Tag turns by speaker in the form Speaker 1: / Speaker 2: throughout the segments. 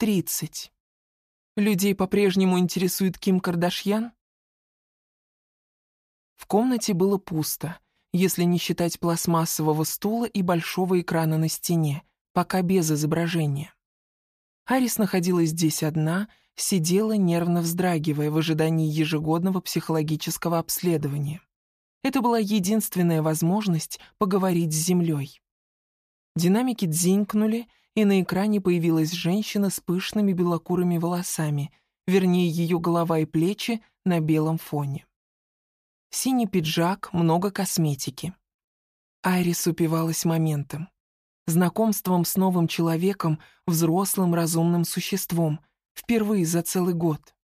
Speaker 1: 30. Людей по-прежнему интересует Ким Кардашьян? В комнате было пусто, если не считать пластмассового стула и большого экрана на стене, пока без изображения. Арис находилась здесь одна, сидела, нервно вздрагивая в ожидании ежегодного психологического обследования. Это была единственная возможность поговорить с Землей. Динамики дзинькнули, и на экране появилась женщина с пышными белокурыми волосами, вернее, ее голова и плечи на белом фоне. Синий пиджак, много косметики. Айрис упивалась моментом. Знакомством с новым человеком, взрослым разумным существом, впервые за целый год.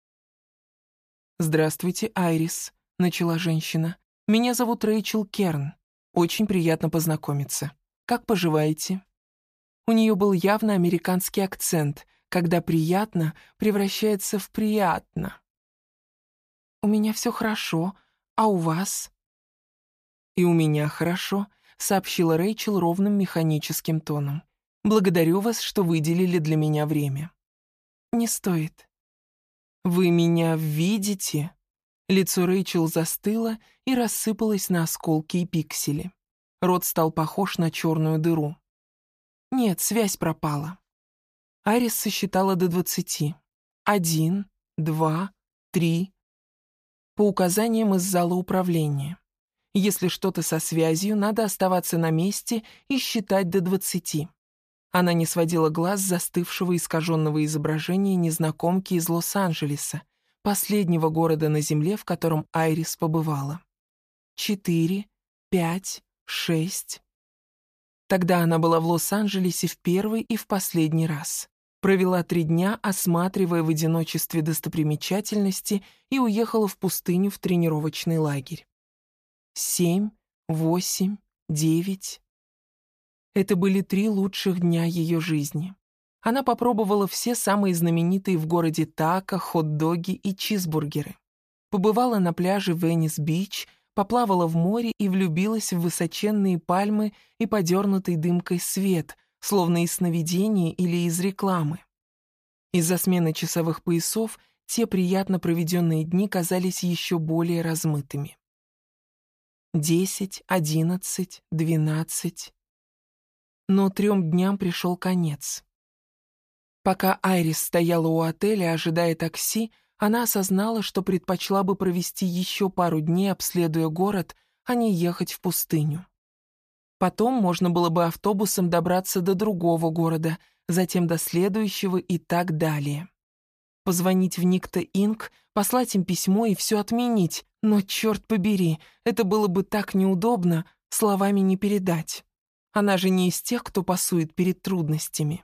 Speaker 1: «Здравствуйте, Айрис», — начала женщина. «Меня зовут Рэйчел Керн. Очень приятно познакомиться. Как поживаете?» У нее был явно американский акцент, когда «приятно» превращается в «приятно». «У меня все хорошо, а у вас?» «И у меня хорошо», — сообщила Рэйчел ровным механическим тоном. «Благодарю вас, что выделили для меня время». «Не стоит». «Вы меня видите?» Лицо Рэйчел застыло и рассыпалось на осколки и пиксели. Рот стал похож на черную дыру. «Нет, связь пропала». Айрис сосчитала до 20. 1, 2, 3. По указаниям из зала управления. Если что-то со связью, надо оставаться на месте и считать до 20. Она не сводила глаз с застывшего искаженного изображения незнакомки из Лос-Анджелеса, последнего города на Земле, в котором Айрис побывала. 4, 5, 6. Тогда она была в Лос-Анджелесе в первый и в последний раз. Провела 3 дня, осматривая в одиночестве достопримечательности, и уехала в пустыню в тренировочный лагерь. 7, 8, 9. Это были 3 лучших дня ее жизни. Она попробовала все самые знаменитые в городе тако, хот-доги и чизбургеры. Побывала на пляже Веннис-Бич, поплавала в море и влюбилась в высоченные пальмы и подернутый дымкой свет, словно из сновидения или из рекламы. Из-за смены часовых поясов те приятно проведенные дни казались еще более размытыми. 10, 11, 12. Но 3 дням пришел конец. Пока Айрис стояла у отеля, ожидая такси, она осознала, что предпочла бы провести еще пару дней, обследуя город, а не ехать в пустыню. Потом можно было бы автобусом добраться до другого города, затем до следующего и так далее. Позвонить в Никто Инк, послать им письмо и все отменить, но, черт побери, это было бы так неудобно, словами не передать. Она же не из тех, кто пасует перед трудностями.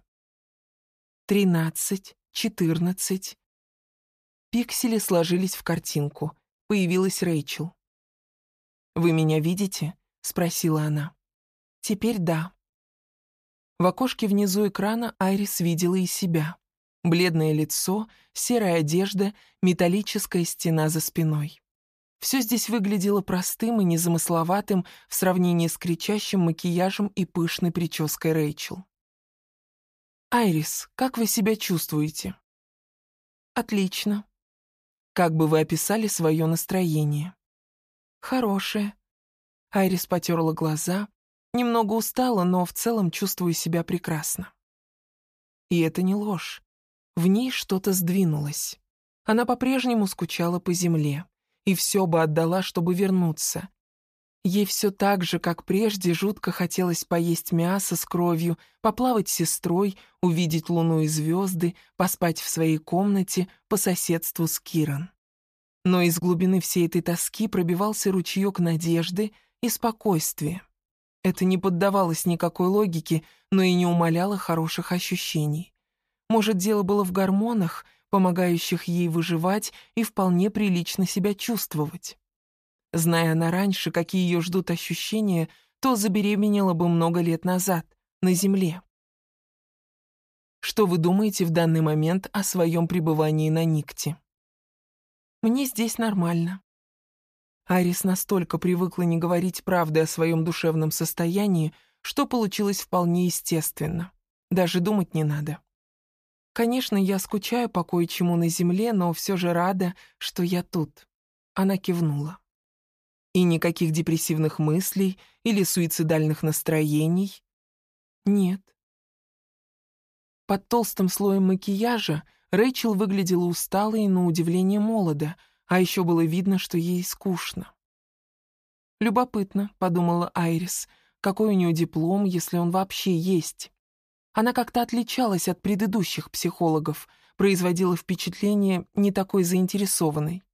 Speaker 1: 13, 14. Пиксели сложились в картинку. Появилась Рэйчел. «Вы меня видите?» — спросила она. «Теперь да». В окошке внизу экрана Айрис видела и себя. Бледное лицо, серая одежда, металлическая стена за спиной. Все здесь выглядело простым и незамысловатым в сравнении с кричащим макияжем и пышной прической Рэйчел. «Айрис, как вы себя чувствуете?» «Отлично». «Как бы вы описали свое настроение?» «Хорошее». Айрис потерла глаза. Немного устала, но в целом чувствую себя прекрасно. И это не ложь. В ней что-то сдвинулось. Она по-прежнему скучала по земле. И все бы отдала, чтобы вернуться. Ей все так же, как прежде, жутко хотелось поесть мясо с кровью, поплавать с сестрой, увидеть луну и звезды, поспать в своей комнате по соседству с Киран. Но из глубины всей этой тоски пробивался ручеек надежды и спокойствия. Это не поддавалось никакой логике, но и не умаляло хороших ощущений. Может, дело было в гормонах, помогающих ей выживать и вполне прилично себя чувствовать. Зная она раньше, какие ее ждут ощущения, то забеременела бы много лет назад, на Земле. Что вы думаете в данный момент о своем пребывании на Никте? Мне здесь нормально. Айрис настолько привыкла не говорить правды о своем душевном состоянии, что получилось вполне естественно. Даже думать не надо. Конечно, я скучаю по кое-чему на земле, но все же рада, что я тут». Она кивнула. «И никаких депрессивных мыслей или суицидальных настроений?» «Нет». Под толстым слоем макияжа Рэйчел выглядела усталой и, на удивление, молодо, а еще было видно, что ей скучно. «Любопытно», — подумала Айрис, — «какой у нее диплом, если он вообще есть?» Она как-то отличалась от предыдущих психологов, производила впечатление не такой заинтересованной.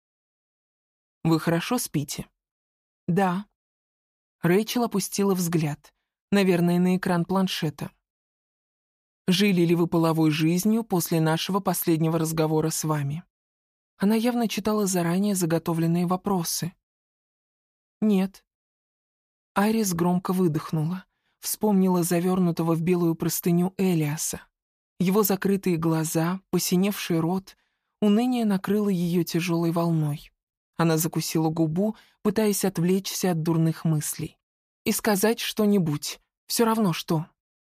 Speaker 1: «Вы хорошо спите?» «Да». Рэйчел опустила взгляд, наверное, на экран планшета. «Жили ли вы половой жизнью после нашего последнего разговора с вами?» Она явно читала заранее заготовленные вопросы. «Нет». Айрис громко выдохнула, вспомнила завернутого в белую простыню Элиаса. Его закрытые глаза, посиневший рот, уныние накрыло ее тяжелой волной. Она закусила губу, пытаясь отвлечься от дурных мыслей. И сказать что-нибудь, все равно что.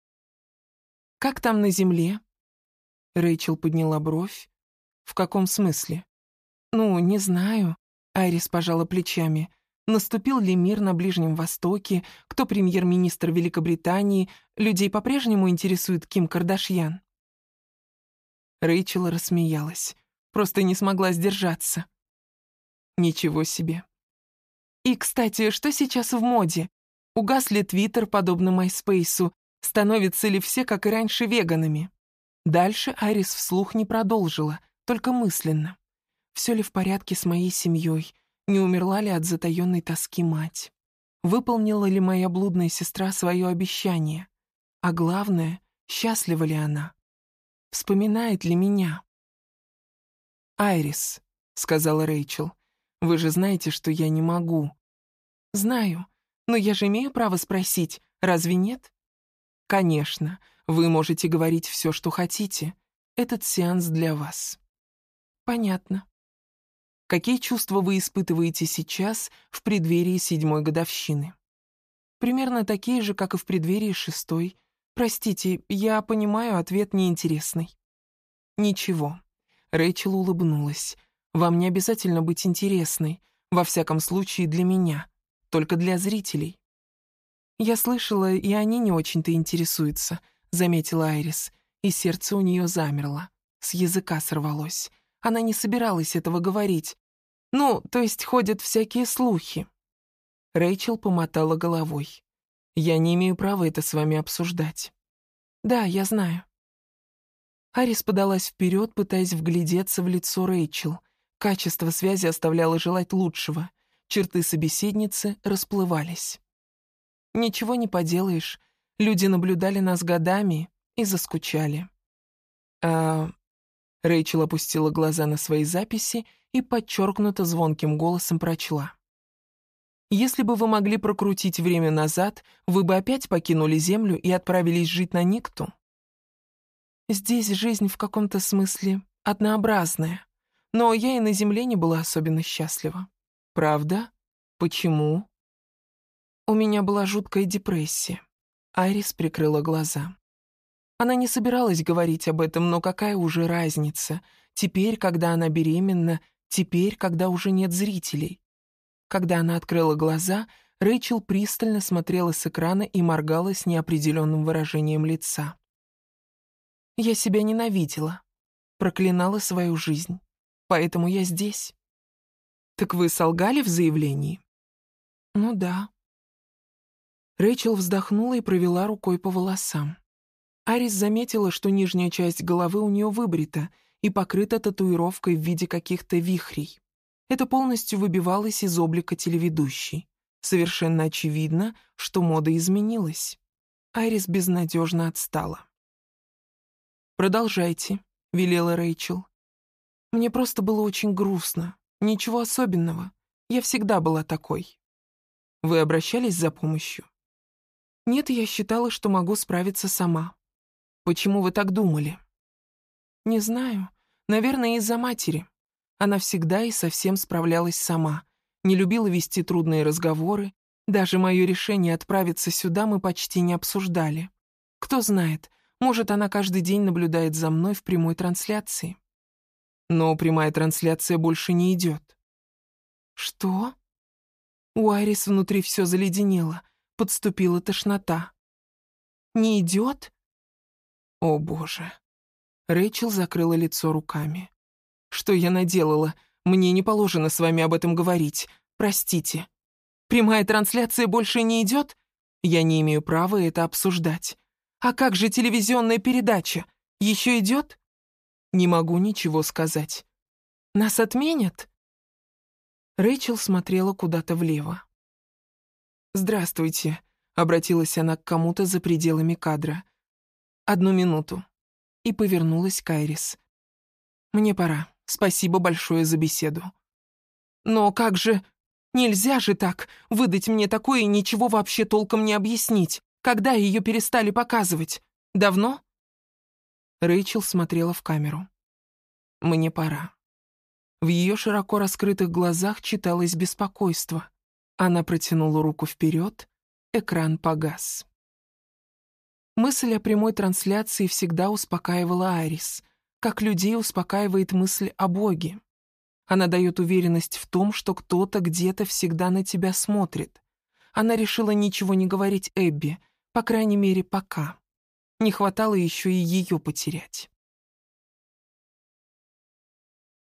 Speaker 1: «Как там на земле?» Рэйчел подняла бровь. «В каком смысле?» «Ну, не знаю», — Айрис пожала плечами. «Наступил ли мир на Ближнем Востоке? Кто премьер-министр Великобритании? Людей по-прежнему интересует Ким Кардашьян?» Рэйчел рассмеялась. Просто не смогла сдержаться. «Ничего себе». «И, кстати, что сейчас в моде? Угас ли Твиттер, подобно Майспейсу? Становятся ли все, как и раньше, веганами?» Дальше Айрис вслух не продолжила, только мысленно. Все ли в порядке с моей семьей? Не умерла ли от затаенной тоски мать? Выполнила ли моя блудная сестра свое обещание? А главное, счастлива ли она? Вспоминает ли меня? «Айрис», — сказала Рэйчел, — «вы же знаете, что я не могу». «Знаю, но я же имею право спросить, разве нет?» «Конечно, вы можете говорить все, что хотите. Этот сеанс для вас». «Понятно». «Какие чувства вы испытываете сейчас, в преддверии 7-й годовщины?» «Примерно такие же, как и в преддверии 6-й. Простите, я понимаю, ответ неинтересный». «Ничего». Рэйчел улыбнулась. «Вам не обязательно быть интересной, во всяком случае для меня, только для зрителей». «Я слышала, и они не очень-то интересуются», — заметила Айрис, и сердце у нее замерло, с языка сорвалось. Она не собиралась этого говорить. «Ну, то есть ходят всякие слухи». Рэйчел помотала головой. «Я не имею права это с вами обсуждать». «Да, я знаю». Айрис подалась вперед, пытаясь вглядеться в лицо Рэйчел. Качество связи оставляло желать лучшего. Черты собеседницы расплывались. «Ничего не поделаешь. Люди наблюдали нас годами и заскучали». Рэйчел опустила глаза на свои записи и подчеркнуто звонким голосом прочла. «Если бы вы могли прокрутить время назад, вы бы опять покинули Землю и отправились жить на Никту?» «Здесь жизнь в каком-то смысле однообразная, но я и на Земле не была особенно счастлива». «Правда? Почему?» «У меня была жуткая депрессия». Айрис прикрыла глаза. Она не собиралась говорить об этом, но какая уже разница? Теперь, когда она беременна, теперь, когда уже нет зрителей. Когда она открыла глаза, Рэйчел пристально смотрела с экрана и моргала с неопределенным выражением лица. «Я себя ненавидела, проклинала свою жизнь, поэтому я здесь». «Так вы солгали в заявлении?» «Ну да». Рэйчел вздохнула и провела рукой по волосам. Айрис заметила, что нижняя часть головы у нее выбрита и покрыта татуировкой в виде каких-то вихрей. Это полностью выбивалось из облика телеведущей. Совершенно очевидно, что мода изменилась. Айрис безнадежно отстала. «Продолжайте», — велела Рэйчел. «Мне просто было очень грустно. Ничего особенного. Я всегда была такой». «Вы обращались за помощью?» «Нет, я считала, что могу справиться сама». «Почему вы так думали?» «Не знаю. Наверное, из-за матери. Она всегда и совсем справлялась сама. Не любила вести трудные разговоры. Даже мое решение отправиться сюда мы почти не обсуждали. Кто знает, Может, она каждый день наблюдает за мной в прямой трансляции. Но прямая трансляция больше не идет. Что? У Айрис внутри все заледенело, подступила тошнота. Не идет? О, Боже. Рэйчел закрыла лицо руками. Что я наделала? Мне не положено с вами об этом говорить. Простите. Прямая трансляция больше не идет? Я не имею права это обсуждать. А как же телевизионная передача? Еще идет? Не могу ничего сказать. Нас отменят? Рэйчел смотрела куда-то влево. «Здравствуйте», — обратилась она к кому-то за пределами кадра. «Одну минуту». И повернулась к Айрис. «Мне пора. Спасибо большое за беседу». «Но как же... Нельзя же так, выдать мне такое и ничего вообще толком не объяснить. Когда ее перестали показывать? Давно?» Рэйчел смотрела в камеру. «Мне пора». В ее широко раскрытых глазах читалось беспокойство. Она протянула руку вперед, экран погас. Мысль о прямой трансляции всегда успокаивала Айрис, как людей успокаивает мысль о Боге. Она дает уверенность в том, что кто-то где-то всегда на тебя смотрит. Она решила ничего не говорить Эбби, по крайней мере, пока. Не хватало еще и ее потерять.